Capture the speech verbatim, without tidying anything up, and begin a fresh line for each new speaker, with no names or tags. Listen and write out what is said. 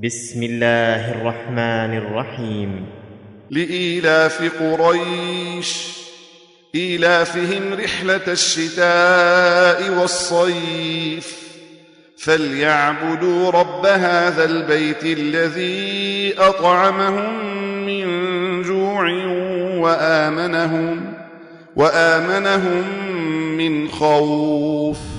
بسم الله الرحمن الرحيم.
لإيلاف قريش إيلافهم رحلة الشتاء والصيف فليعبدوا رب هذا البيت الذي أطعمهم من جوع وآمنهم, وآمنهم من خوف.